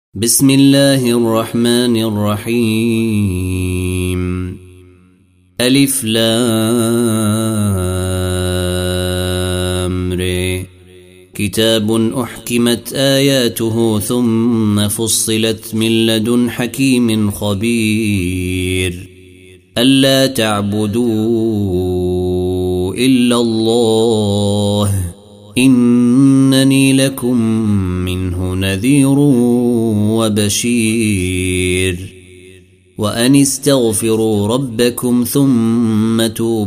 بسم الله الرحمن الرحيم ألف لام ر كتاب أحكمت آياته ثم فصلت من لدن حكيم خبير ألا تعبدوا إلا الله إنني لكم منه نذير وبشير وأن استغفروا ربكم ثم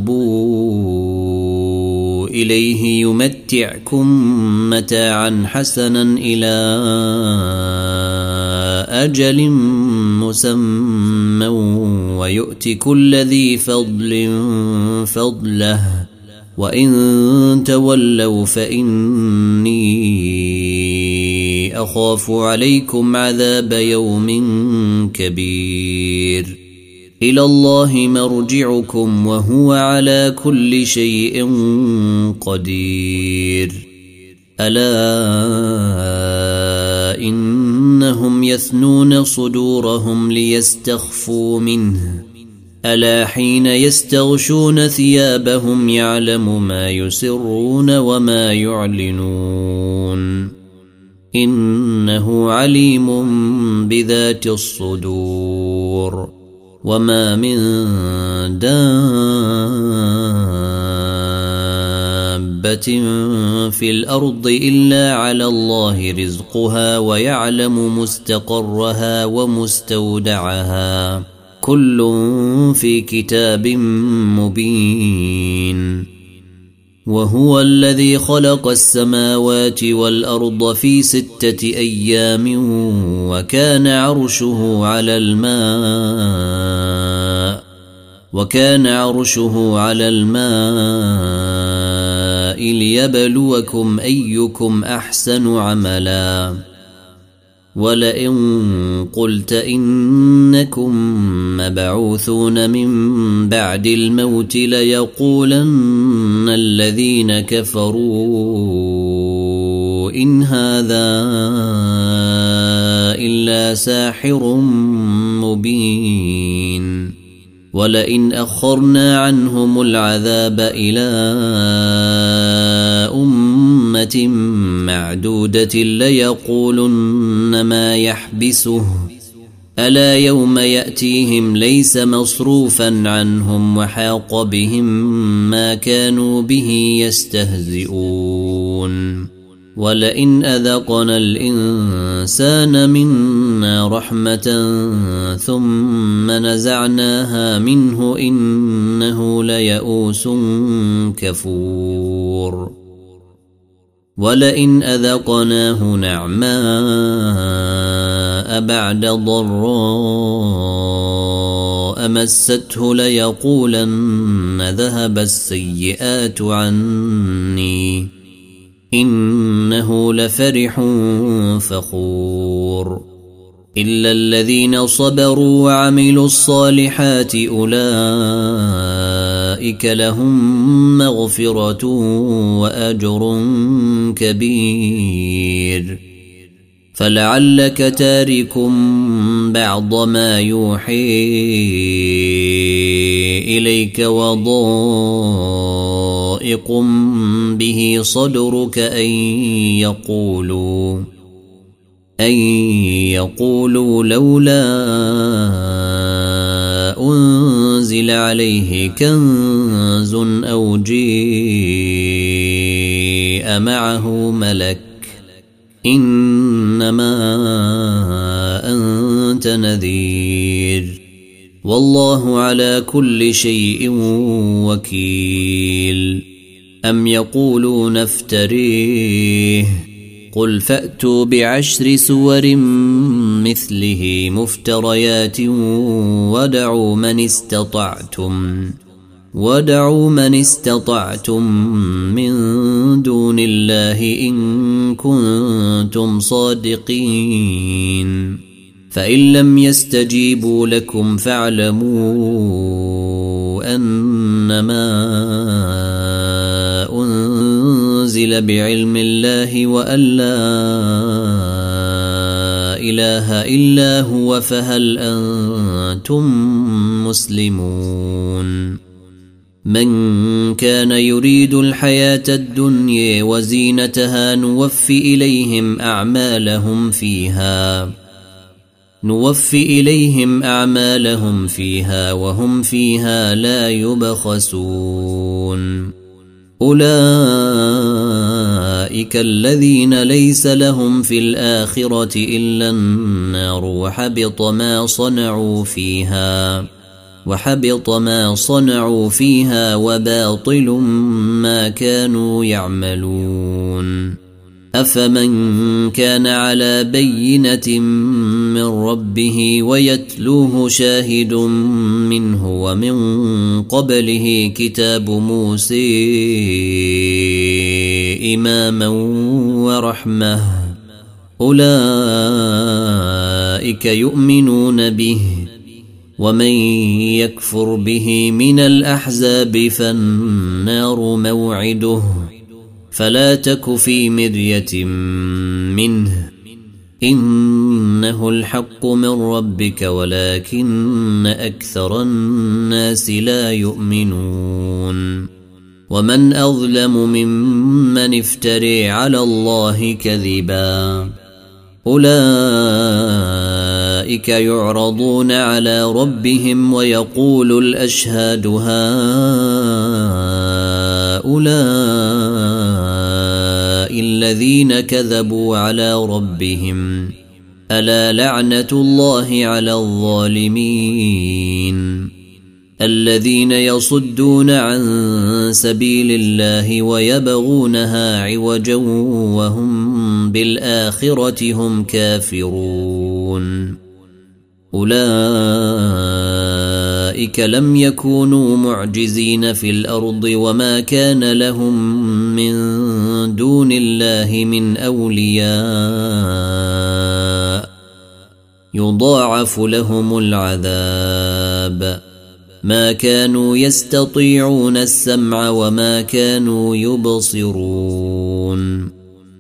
توبوا إليه يمتعكم متاعا حسنا إلى أجل مسمى ويؤت كل ذي فضل فضله وإن تولوا فإني أخاف عليكم عذاب يوم كبير إلى الله مرجعكم وهو على كل شيء قدير ألا إنهم يثنون صدورهم ليستخفوا منه ألا حين يستغشون ثيابهم يعلم ما يسرون وما يعلنون إنه عليم بذات الصدور وما من دابة في الأرض إلا على الله رزقها ويعلم مستقرها ومستودعها كل في كتاب مبين وهو الذي خلق السماوات والأرض في 6 أيام وكان عرشه على الماء ليبلوكم أيكم أحسن عملا ولئن قلت إنكم مبعوثون من بعد الموت ليقولن الذين كفروا إن هذا إلا ساحر مبين ولئن أخرنا عنهم العذاب إلى أمة معدودة ليقولن ما يحبسه ألا يوم يأتيهم ليس مصروفا عنهم وحاق بهم ما كانوا به يستهزئون ولئن أذقنا الإنسان منا رحمة ثم نزعناها منه إنه ليئوس كفور ولئن أذقناه نعماء بعد ضراء مسته ليقولن ذهب السيئات عني إنه لفرح فخور إلا الذين صبروا وعملوا الصالحات أولئك لهم مغفرة وأجر كبير فلعلك تارك بعض ما يوحي إليك وضائق به صدرك أن يقولوا لولا أنزل عليه كنز أو جيء معه ملك إنما أنت نذير والله على كل شيء وكيل أم يقولون افتريه قل فأتوا ب10 سور مثله مفتريات ودعوا من استطعتم من دون الله إن كنتم صادقين فإن لم يستجيبوا لكم فاعلموا أنما أنزل بعلم الله وأن لا إله إلا هو فهل أنتم مسلمون من كان يريد الحياة الدنيا وزينتها نوفي إليهم أعمالهم فيها وهم فيها لا يبخسون أولئك الذين ليس لهم في الآخرة إلا النار وحبط ما صنعوا فيها وباطل ما كانوا يعملون أفمن كان على بينة من ربه ويتلوه شاهد منه ومن قبله كتاب موسى إماما ورحمة أولئك يؤمنون به ومن يكفر به من الأحزاب فالنار موعده فلا تك في مرية منه إنه الحق من ربك ولكن أكثر الناس لا يؤمنون ومن أظلم ممن افتري على الله كذبا أولئك يعرضون على ربهم ويقول الأشهاد هؤلاء الذين كذبوا على ربهم ألا لعنة الله على الظالمين الذين يصدون عن سبيل الله ويبغونها عوجا وهم بالآخرة هم كافرون أولئك لم يكونوا معجزين في الأرض وما كان لهم من دون الله من أولياء يضاعف لهم العذاب ما كانوا يستطيعون السمع وما كانوا يبصرون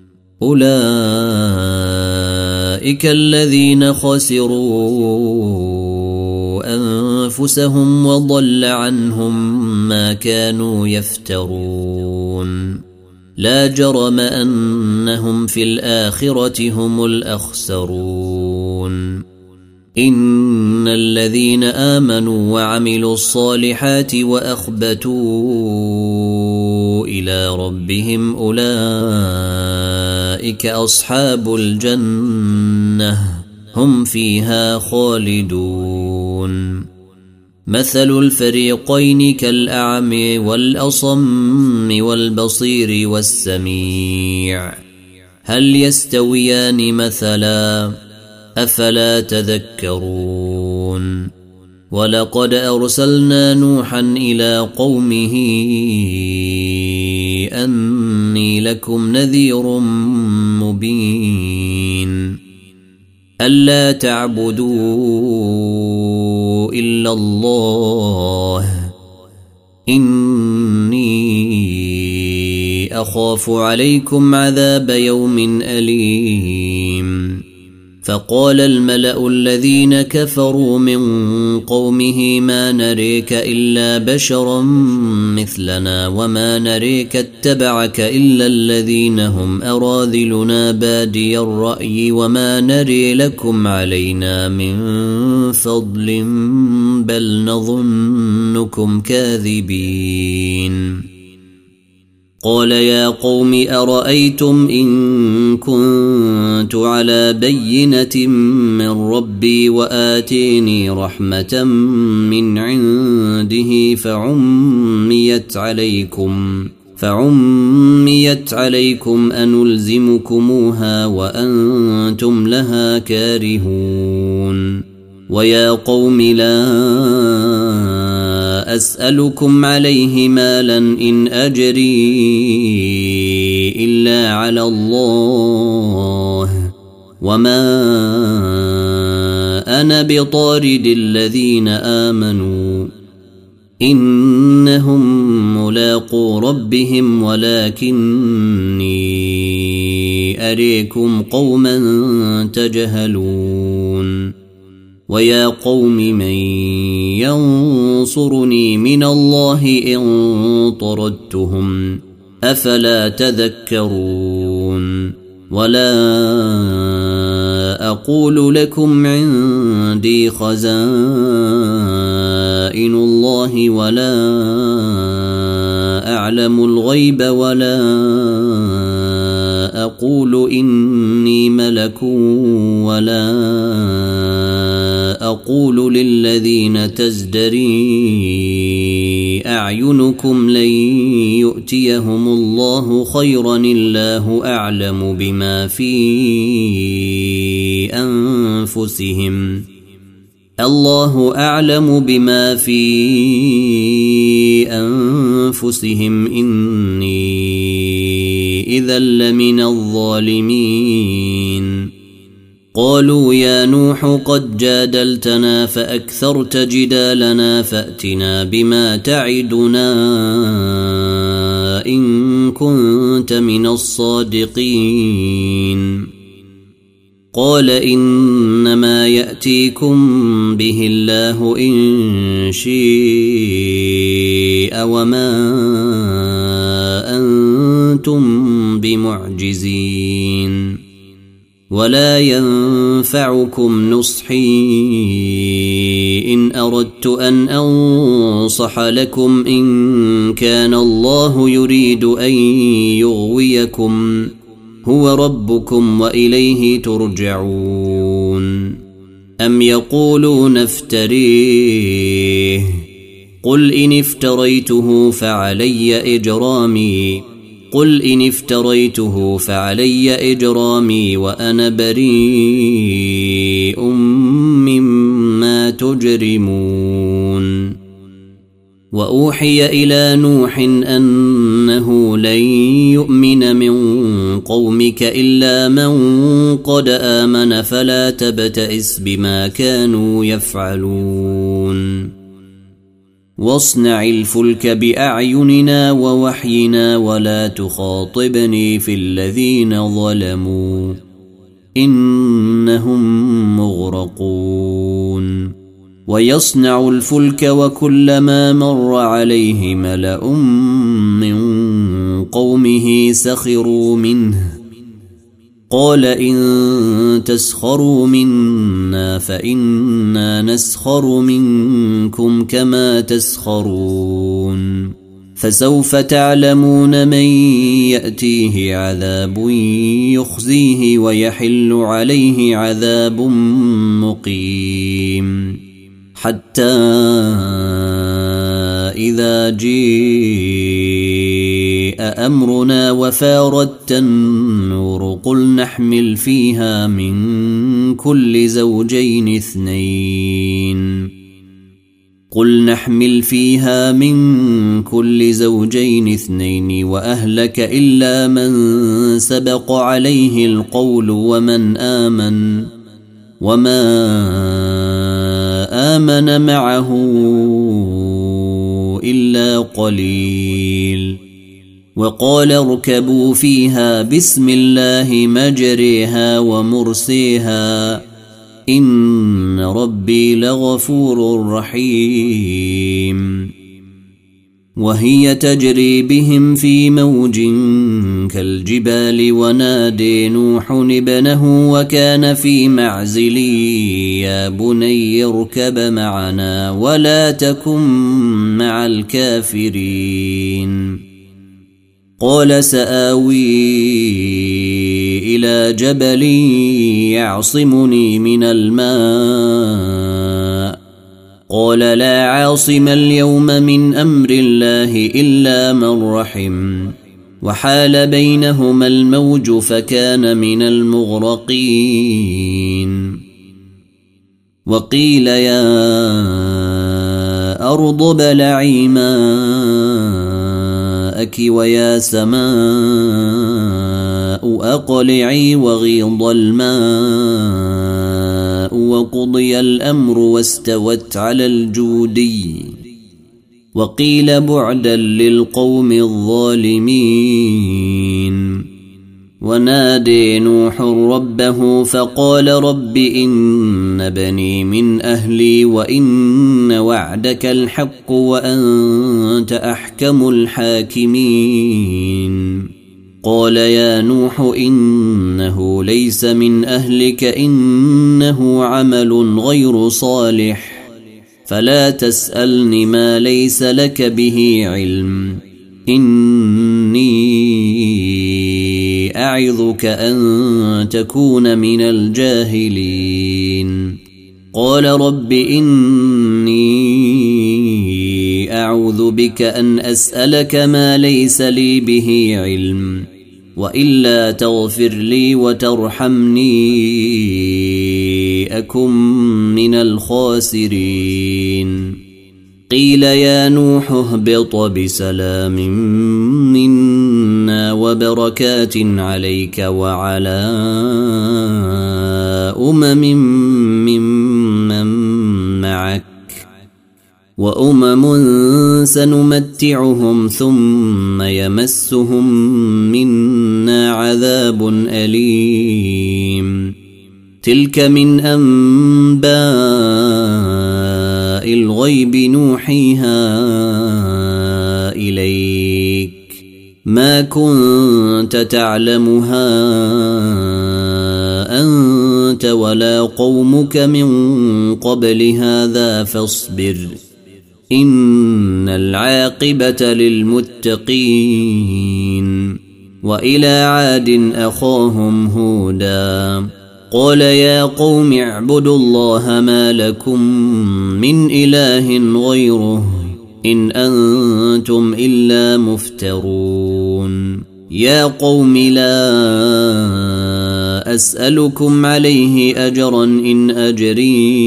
أولئك الذين خسروا أنفسهم وضل عنهم ما كانوا يفترون لا جرم أنهم في الآخرة هم الأخسرون إن الذين آمنوا وعملوا الصالحات وأخبتوا إلى ربهم أولئك أصحاب الجنة هم فيها خالدون مثل الفريقين كالأعمى والأصم والبصير والسميع هل يستويان مثلا أفلا تذكرون ولقد أرسلنا نوحا إلى قومه أني لكم نذير مبين ألا تعبدوا إلا الله إني أخاف عليكم عذاب يوم أليم فقال الملأ الذين كفروا من قومه ما نريك إلا بشرا مثلنا وما نريك اتبعك إلا الذين هم أراذلنا بادي الرأي وما نري لكم علينا من فضل بل نظنكم كاذبين قال يا قوم أرأيتم إن كنت على بينة من ربي وآتيني رحمة من عنده فعميت عليكم أنلزمكموها وأنتم لها كارهون ويا قوم لا أسألكم عليه مالا إن أجري إلا على الله وما أنا بطارد الذين آمنوا إنهم ملاقو ربهم ولكني أريكم قوما تجهلون ويا قوم من ينصرني من الله إن طردتهم أفلا تذكرون ولا أقول لكم عندي خزائن الله ولا أعلم الغيب ولا أقول إني ملك ولا أقول للذين تزدري أعينكم لن يؤتيهم الله خيرا الله أعلم بما في أنفسهم الله أعلم بما في أنفسهم إني إذا لمن الظالمين قالوا يا نوح قد جادلتنا فأكثرت جدالنا فأتنا بما تعدنا إن كنت من الصادقين قال إنما يأتيكم به الله إن شاء وما أنتم بمعجزين ولا ينفعكم نصحي إن أردت أن أنصح لكم إن كان الله يريد أن يغويكم هو ربكم وإليه ترجعون أم يقولون افتريه قل إن افتريته فعلي إجرامي وأنا بريء مما تجرمون وأوحي إلى نوح أنه لن يؤمن من قومك إلا من قد آمن فلا تبتئس بما كانوا يفعلون واصنع الفلك بأعيننا ووحينا ولا تخاطبني في الذين ظلموا إنهم مغرقون ويصنع الفلك وكلما مر عليه ملأ من قومه سخروا منه قال إن تسخروا منا فإنا نسخر منكم كما تسخرون فسوف تعلمون من يأتيه عذاب يخزيه ويحل عليه عذاب مقيم حتى إذا جاء أمرنا وفارت النور قل نحمل فيها من كل زوجين اثنين وأهلك إلا من سبق عليه القول وما آمن معه إلا قليل وقال اركبوا فيها بسم الله مجريها ومرسيها إن ربي لغفور رحيم وهي تجري بهم في موج كالجبال ونادي نوح ابنه وكان في معزل يا بني اركب معنا ولا تكن مع الكافرين قال سآوي إلى جبل يعصمني من الماء قال لا عاصم اليوم من أمر الله إلا من رحم وحال بينهما الموج فكان من المغرقين وقيل يا أرض ابلعي ماءك ويا سماء أقلعي وغيض الماء وقضي الأمر واستوت على الجودي وقيل بعدا للقوم الظالمين ونادي نوح ربه فقال رب إن بني من أهلي وإن وعدك الحق وأنت أحكم الحاكمين قال يا نوح إنه ليس من أهلك إنه عمل غير صالح فلا تسألني ما ليس لك به علم إني أعظك أن تكون من الجاهلين قال رب إني أعوذ بك أن أسألك ما ليس لي به علم وإلا تغفر لي وترحمني أكن من الخاسرين قيل يا نوح اهبط بسلام منا وبركات عليك وعلى ممن معك وأمم سنمتعهم ثم يمسهم منا عذاب أليم تلك من أنباء الغيب نوحيها إليك ما كنت تعلمها أنت ولا قومك من قبل هذا فاصبر إن العاقبة للمتقين وإلى عاد أخاهم هودا قال يا قوم اعبدوا الله ما لكم من إله غيره إن أنتم إلا مفترون يا قوم لا أسألكم عليه أجرا إن أجري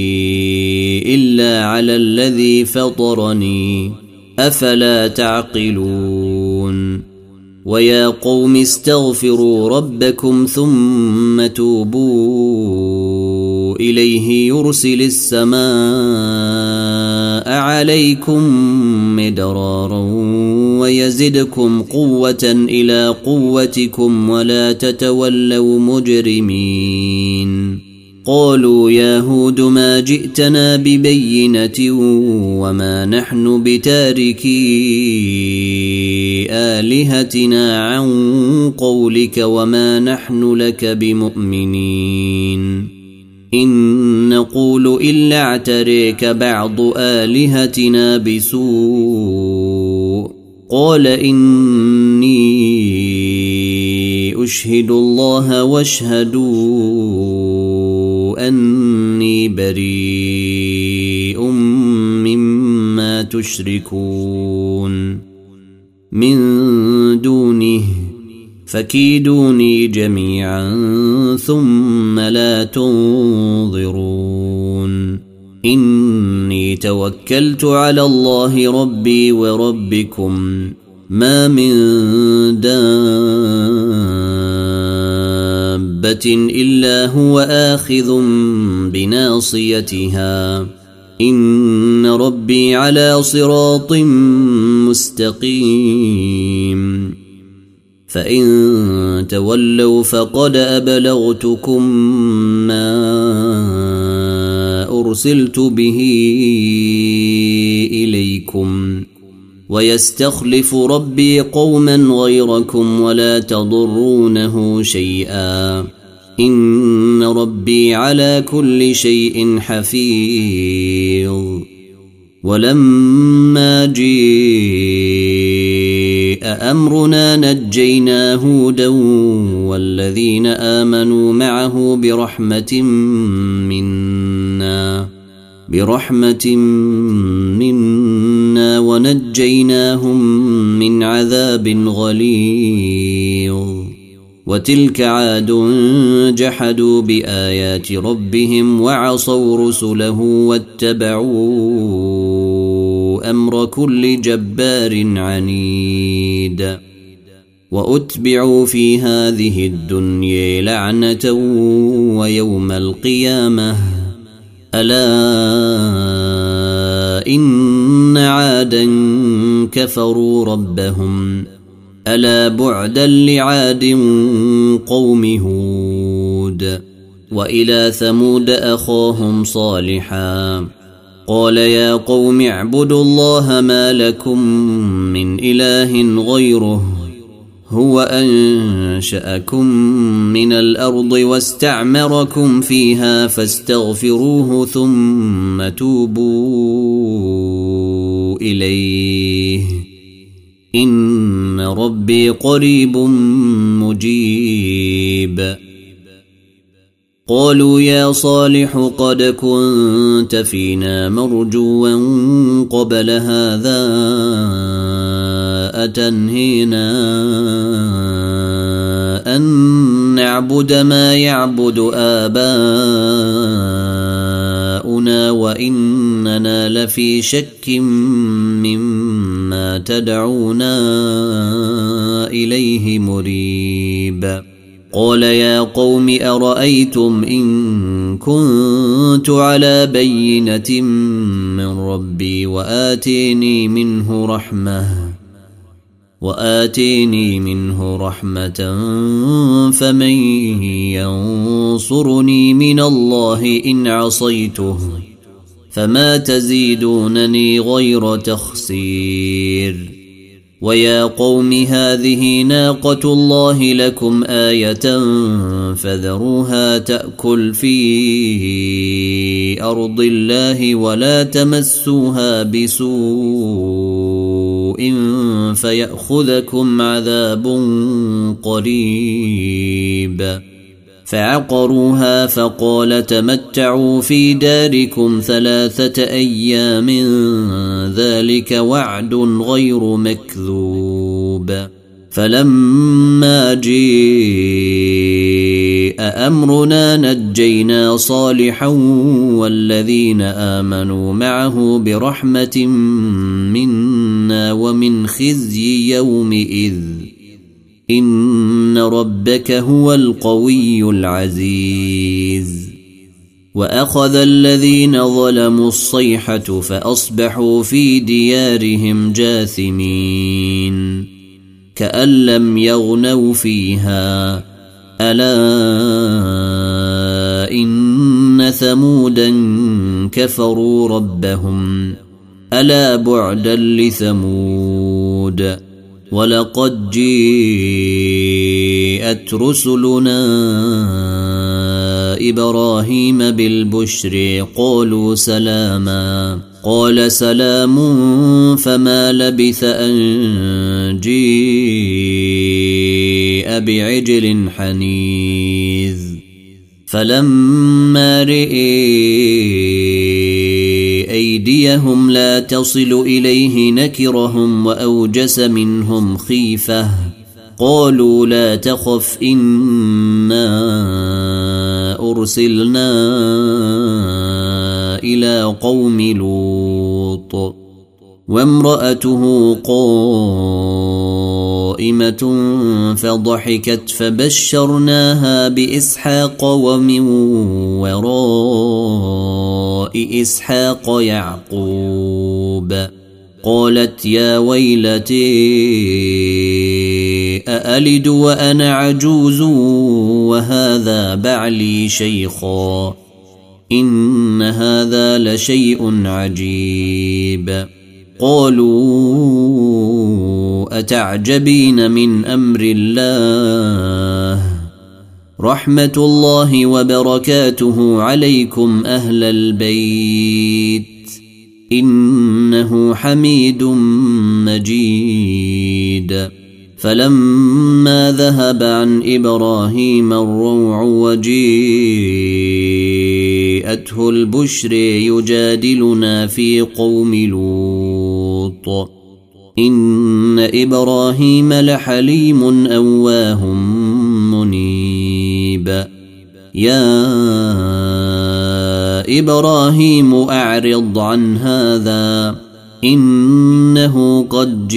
إلا على الذي فطرني أفلا تعقلون ويا قوم استغفروا ربكم ثم توبوا إليه يرسل السماء عليكم مدرارا ويزدكم قوة إلى قوتكم ولا تتولوا مجرمين قالوا يا هود ما جئتنا ببينة وما نحن بتاركي آلهتنا عن قولك وما نحن لك بمؤمنين إن نقول إلا اعتريك بعض آلهتنا بسوء قال إني أشهد الله واشهدوا أني بريء مما تشركون من دونه فكيدوني جميعا ثم لا تنظرون إني توكلت على الله ربي وربكم ما من دابة إلا هو آخذ بناصيتها إن ربي على صراط مستقيم فإن تولوا فقد أبلغتكم ما أرسلت به إليكم ويستخلف ربي قوما غيركم ولا تضرونه شيئا إن ربي على كل شيء حفيظ ولما جاء أمرنا نجينا هودا والذين آمنوا معه برحمة منا ونجيناهم من عذاب غليظ وتلك عاد جحدوا بآيات ربهم وعصوا رسله واتبعوا أمر كل جبار عنيد وأتبعوا في هذه الدنيا لعنة ويوم القيامة ألا إن عادا كفروا ربهم ألا بعدا لعاد قوم هود. وإلى ثمود أخاهم صالحا قال يا قوم اعبدوا الله ما لكم من إله غيره هو أنشأكم من الأرض واستعمركم فيها فاستغفروه ثم توبوا إليه إن ربي قريب مجيب. قالوا يا صالح قد كنت فينا مرجوا قبل هذا أتنهينا أن نعبد ما يعبد آباؤنا وإننا لفي شك مما تدعونا إليه مريب. قال يا قوم أرأيتم إن كنت على بينة من ربي وآتيني منه رحمة فمن ينصرني من الله إن عصيته فما تزيدونني غير تخسير. ويا قوم هذه ناقة الله لكم آية فذروها تأكل في أرض الله ولا تمسوها بسوء فيأخذكم عذاب قريب. فعقروها فقال تمتعوا في داركم 3 أيام ذلك وعد غير مكذوب. فلما جاء أمرنا نجينا صالحا والذين آمنوا معه برحمة منا ومن خزي يومئذ إن ربك هو القوي العزيز. وأخذ الذين ظلموا الصيحة فأصبحوا في ديارهم جاثمين كأن لم يغنوا فيها ألا إن ثمودا كفروا ربهم ألا بعدا لثمود. ولقد جاءت رسلنا إبراهيم بالبشر قالوا سلاما قال سلام فما لبث أن جاء بعجل حنيذ. فلما رئي أيديهم لا تصل إليه نكرهم وأوجس منهم خيفة قالوا لا تخف إنا أرسلنا إلى قوم لوط وامرأته قائمة فضحكت فبشرناها بإسحاق ومن وراء إسحاق يعقوب. قالت يا ويلتي أألد وأنا عجوز وهذا بعلي شيخا إن هذا لشيء عجيب. قالوا أتعجبين من أمر الله رحمة الله وبركاته عليكم أهل البيت إنه حميد مجيد. فلما ذهب عن إبراهيم الروع وجاءته البشر يجادلنا في قوم لوط إن إبراهيم لحليم أواه منيب. يا إبراهيم أعرض عن هذا إنه قد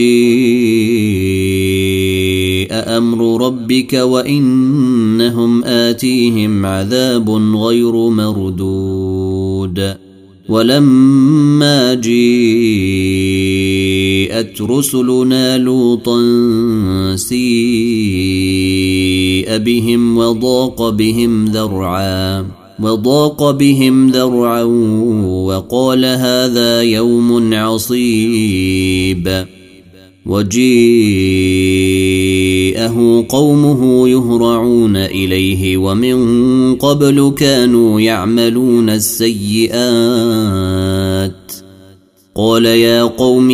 جاء أمر ربك وإنهم آتيهم عذاب غير مردود. ولما جيءت رسلنا لوطا سيء بهم وضاق بهم ذرعا وقال هذا يوم عصيب وجيءه قومه يهرعون إليه ومن قبل كانوا يعملون السيئات قال يا قوم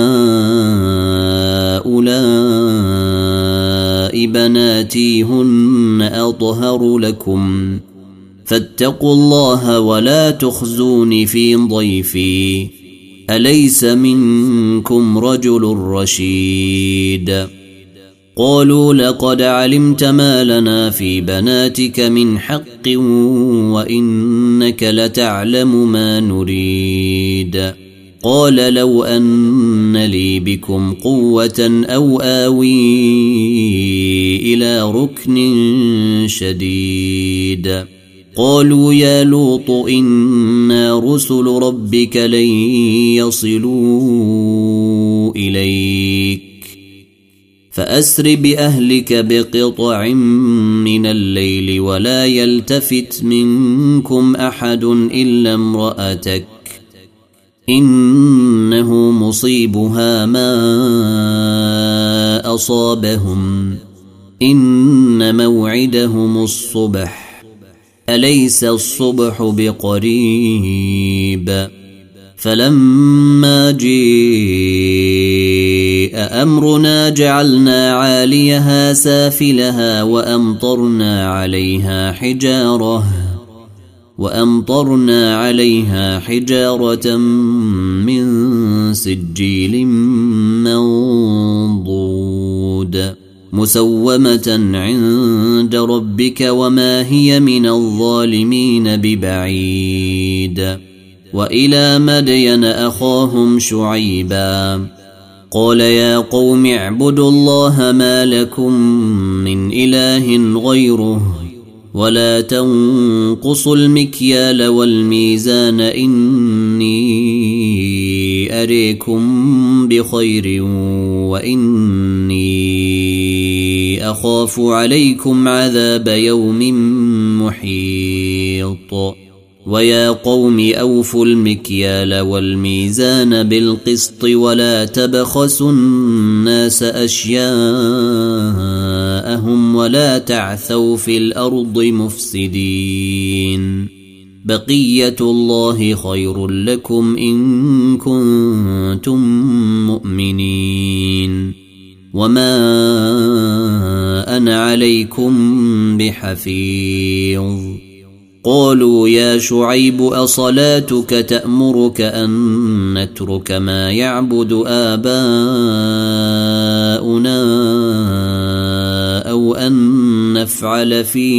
هؤلاء بناتي هن أطهر لكم فاتقوا الله ولا تخزوني في ضيفي أليس منكم رجل رشيد قالوا لقد علمت ما لنا في بناتك من حق وإنك لتعلم ما نريد قال لو أن لي بكم قوة أو آوي إلى ركن شديد قالوا يا لوط إنا رسل ربك لن يصلوا إليك فأسر بأهلك بقطع من الليل ولا يلتفت منكم أحد إلا امرأتك إنه مصيبها ما أصابهم إن موعدهم الصبح أليس الصبح بقريب فلما جاء أمرنا جعلنا عاليها سافلها وأمطرنا عليها حجارة من سجيل منضود مسومة عند ربك وما هي من الظالمين ببعيد وإلى مدين أخاهم شعيبا قال يا قوم اعبدوا الله ما لكم من إله غيره ولا تنقصوا المكيال والميزان إني أريكم بخير وإني أخاف عليكم عذاب يوم محيط ويا قوم أوفوا المكيال والميزان بالقسط ولا تبخسوا الناس أشياءهم ولا تعثوا في الأرض مفسدين بقية الله خير لكم إن كنتم مؤمنين وما أنا عليكم بحفيظ قالوا يا شعيب أصلاتك تأمرك أن نترك ما يعبد آباؤنا أو أن نفعل في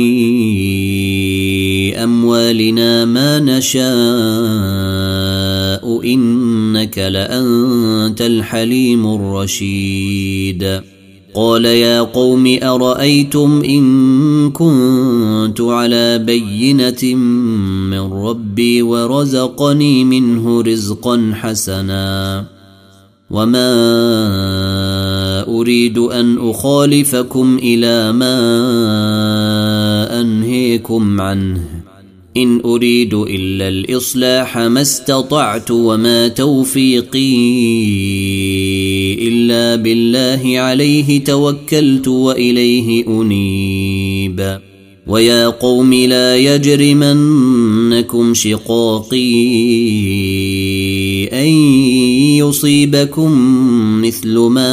أموالنا ما نشاء إنك لأنت الحليم الرشيد قال يا قوم أرأيتم إن كنت على بينة من ربي ورزقني منه رزقا حسنا وما أريد أن أخالفكم إلى ما أنهيكم عنه إن أريد إلا الإصلاح ما استطعت وما توفيقي إلا بالله عليه توكلت وإليه أنيب ويا قوم لا يجرمنكم شقاقي أن يصيبكم مثل ما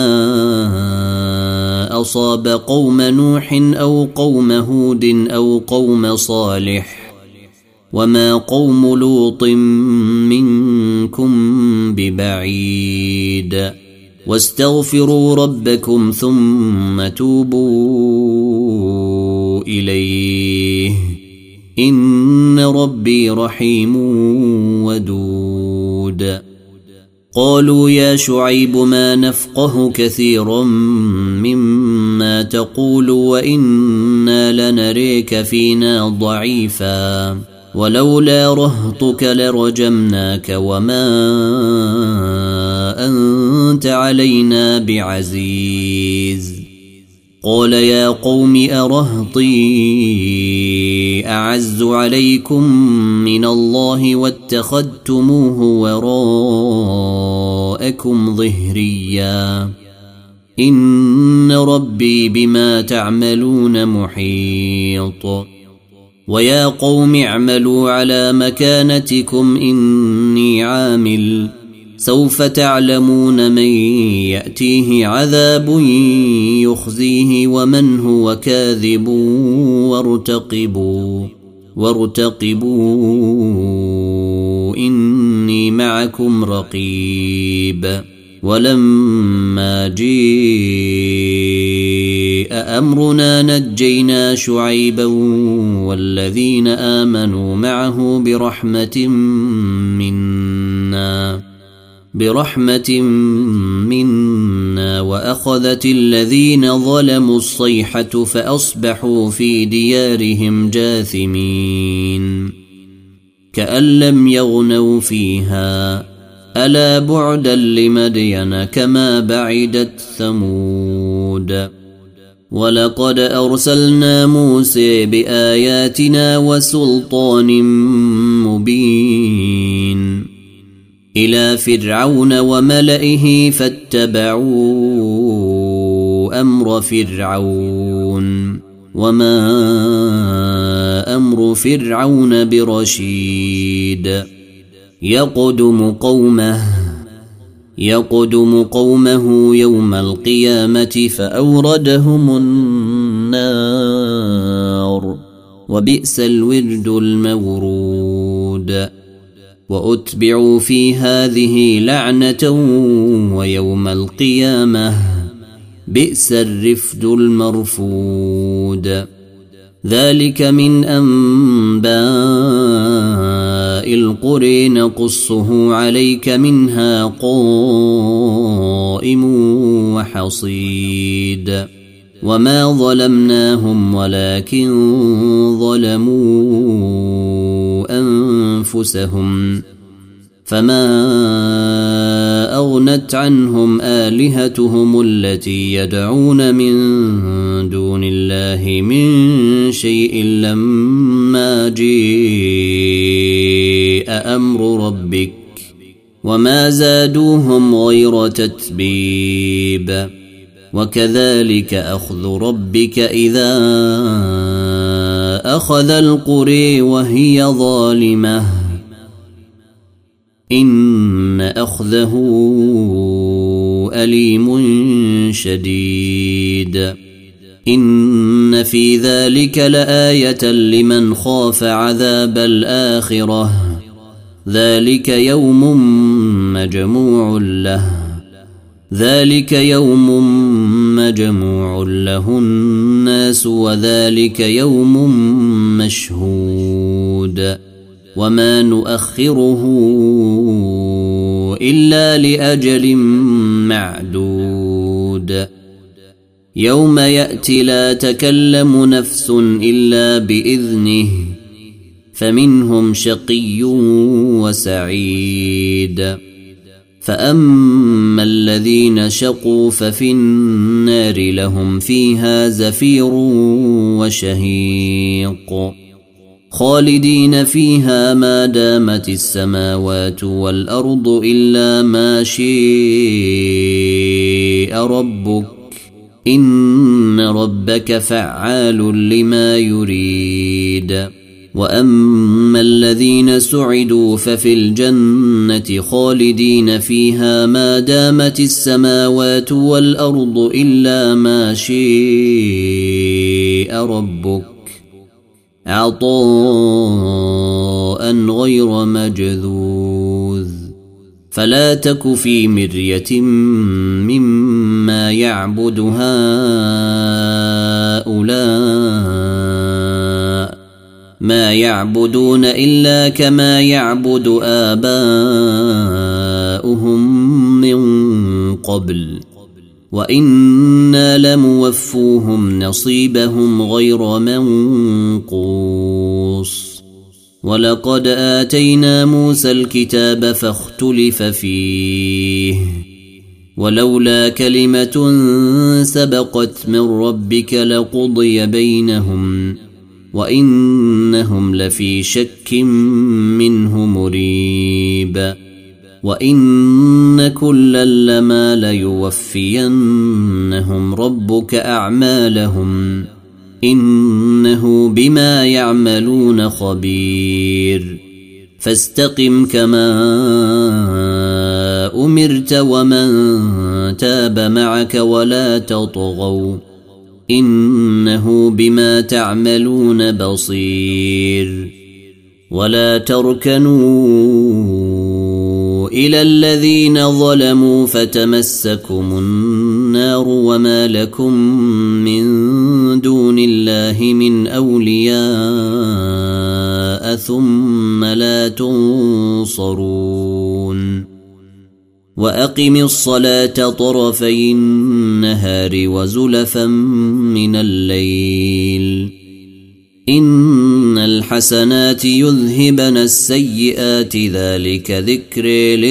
أصاب قوم نوح أو قوم هود أو قوم صالح وما قوم لوط منكم ببعيد واستغفروا ربكم ثم توبوا إليه إن ربي رحيم ودود قالوا يا شعيب ما نفقه كثيرا مما تقول وإنا لنريك فينا ضعيفا ولولا رهطك لرجمناك وما أنت علينا بعزيز. قال يا قوم أرهطي أعز عليكم من الله واتخذتموه وراءكم ظهريا إن ربي بما تعملون محيط. ويا قوم اعملوا على مكانتكم إني عامل سوف تعلمون من يأتيه عذاب يخزيه ومن هو كاذب وارتقبوا إني معكم رقيب. ولما جاء أمرنا نجينا شعيبا والذين آمنوا معه برحمة منا وأخذت الذين ظلموا الصيحة فأصبحوا في ديارهم جاثمين كأن لم يغنوا فيها ألا بعدا لمدين كما بعدت ثمود. ولقد أرسلنا موسى بآياتنا وسلطان مبين إلى فرعون وملئه فاتبعوا أمر فرعون وما أمر فرعون برشيد. يقدم قومه يوم القيامة فأوردهم النار وبئس الورد المورود. وأتبعوا في هذه لعنة ويوم القيامة بئس الرفد المرفود. ذلك من أنباء القرى نقصه عليك منها قائم وحصيد. وما ظلمناهم ولكن ظلموا أنفسهم فما أغنت عنهم آلهتهم التي يدعون من دون الله من شيء لما جاء أمر ربك وما زادوهم غير تتبيب. وكذلك أخذ ربك إذا أخذ القرى وهي ظالمة إن أخذه أليم شديد. إن في ذلك لآية لمن خاف عذاب الآخرة ذلك يوم مجموع له الناس وذلك يوم مشهود. وما نؤخره إلا لأجل معدود. يوم يأتي لا تكلم نفس إلا بإذنه فمنهم شقي وسعيد. فأما الذين شقوا ففي النار لهم فيها زفير وشهيق خالدين فيها ما دامت السماوات والأرض إلا ما شاء ربك إن ربك فعال لما يريد. وأما الذين سعدوا ففي الجنة خالدين فيها ما دامت السماوات والأرض إلا ما شاء ربك عطاء غير مجذوذ. فلا تك في مرية مما يعبد هؤلاء ما يعبدون إلا كما يعبد آباؤهم من قبل وإنا لموفوهم نصيبهم غير منقوص. ولقد آتينا موسى الكتاب فاختلف فيه ولولا كلمة سبقت من ربك لقضي بينهم وإنهم لفي شك منه مريب وإن كلا لما ليوفينهم ربك أعمالهم إنه بما يعملون خبير فاستقم كما أمرت ومن تاب معك ولا تطغوا إنه بما تعملون بصير ولا تركنوا إلى الذين ظلموا فتمسكم النار وما لكم من دون الله من أولياء ثم لا تنصرون وأقم الصلاة طرفي النهار وزلفا من الليل إن الحسنات يذهبن السيئات ذلك ذكر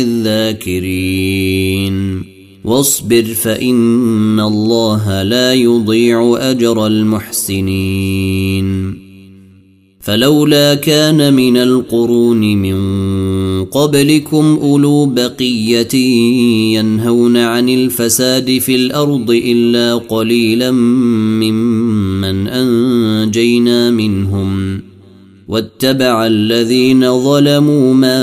للذاكرين واصبر فإن الله لا يضيع أجر المحسنين فلولا كان من القرون من قبلكم أولو بقية ينهون عن الفساد في الأرض إلا قليلا ممن أنجينا منهم واتبع الذين ظلموا ما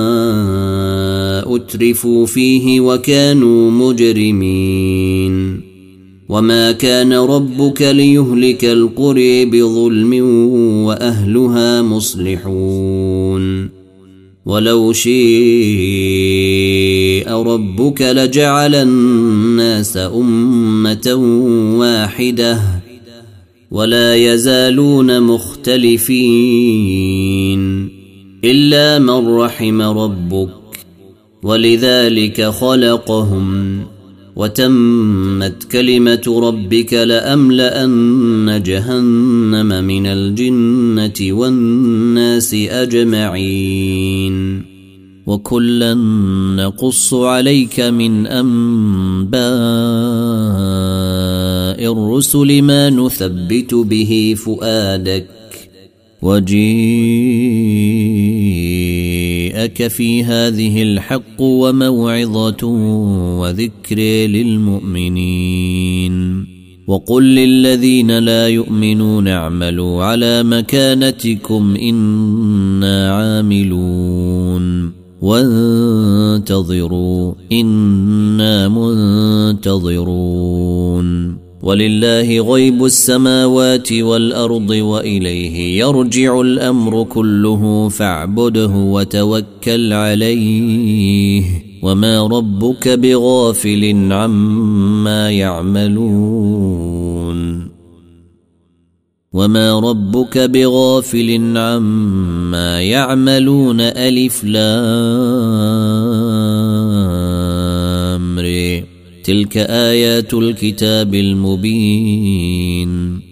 أترفوا فيه وكانوا مجرمين وما كان ربك ليهلك القرى بظلم وأهلها مصلحون ولو شيء ربك لجعل الناس أمة واحدة ولا يزالون مختلفين إلا من رحم ربك ولذلك خلقهم وتمت كلمة ربك لأملأن جهنم من الجنة والناس أجمعين وكلا نقص عليك من أنباء الرسل ما نثبت به فؤادك وجيءك في هذه الحق وموعظة وذكر للمؤمنين وقل للذين لا يؤمنون اعملوا على مكانتكم إنا عاملون وانتظروا إنا منتظرون ولله غيب السماوات والأرض وإليه يرجع الأمر كله فاعبده وتوكل عليه وما ربك بغافل عما يعملون وما ربك بغافل عما يعملون ألف لام ر تلك آيات الكتاب المبين